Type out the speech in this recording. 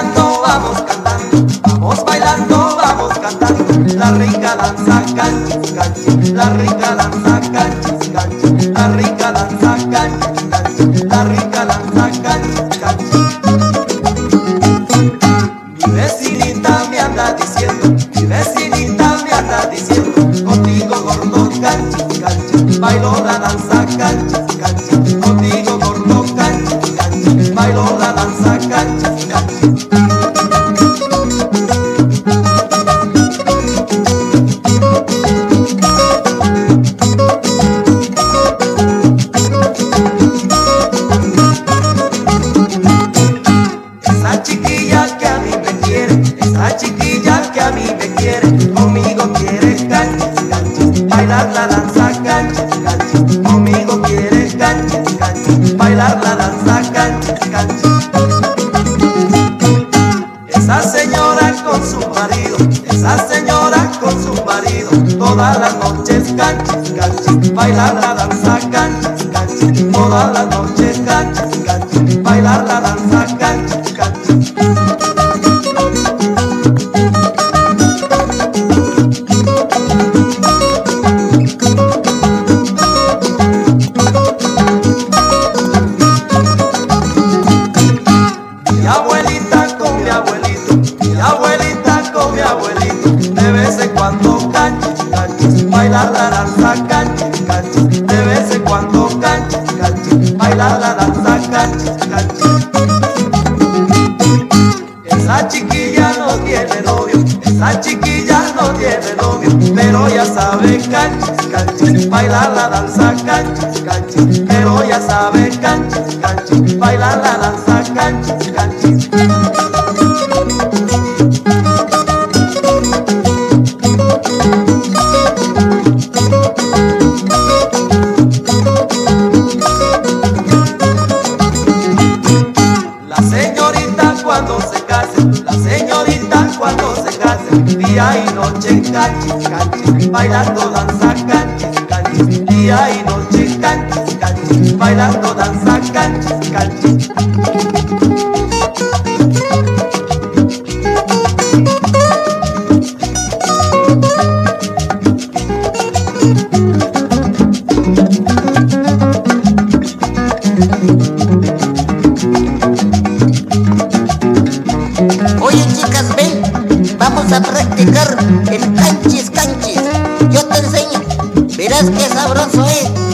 bailando, vamos cantando, vamos bailando, vamos cantando. La rica danza canchis, canchis, la rica danza canchis, canchis, la rica danza canchis, canchis, la rica danza canchis, canchis. Mi vecinita me anda diciendo, mi vecinita me anda diciendo, contigo gordo canchis, canchis, bailo la danza canchis, canchis, contigo gordo canchis, canchis, bailo la danza canchis, canchis. Esa chiquilla que a mí me quiere, esa chiquilla que a mí me quiere, conmigo quiere canchis, canchis, bailar la danza canchis, canchis, conmigo quiere canchis, canchis, bailar la danza canchis, canchis. Esa señora con su marido, esa señora con su marido, todas las noches canchis, canchis, bailar la danza canchis, canchis, todas las noches canchis, canchis, bailar la danza canchis, canchis. Mi abuelita con mi abuelito, mi abuelita con mi abuelito, de vez en cuando canchis, canchis, bailar la danza canchis, canchis, de vez en cuando canchis, canchis, bailar la danza canchis, canchis. Esa chiquilla no tiene novio, esa chiquilla no tiene novio, pero ya sabe canchis, canchis, bailar la danza canchis, canchis, pero ya sabe canchis, canchis, bailar la danza canchis, canchis. La señorita cuando se case, la señorita cuando se case, día y noche canchis, canchis, bailando danza canchis, canchis, día y noche canchis, canchis, bailando danza canchis, canchis. Oye chicas, ven, vamos a practicar el canchis canchis. Yo te enseño, verás qué sabroso es.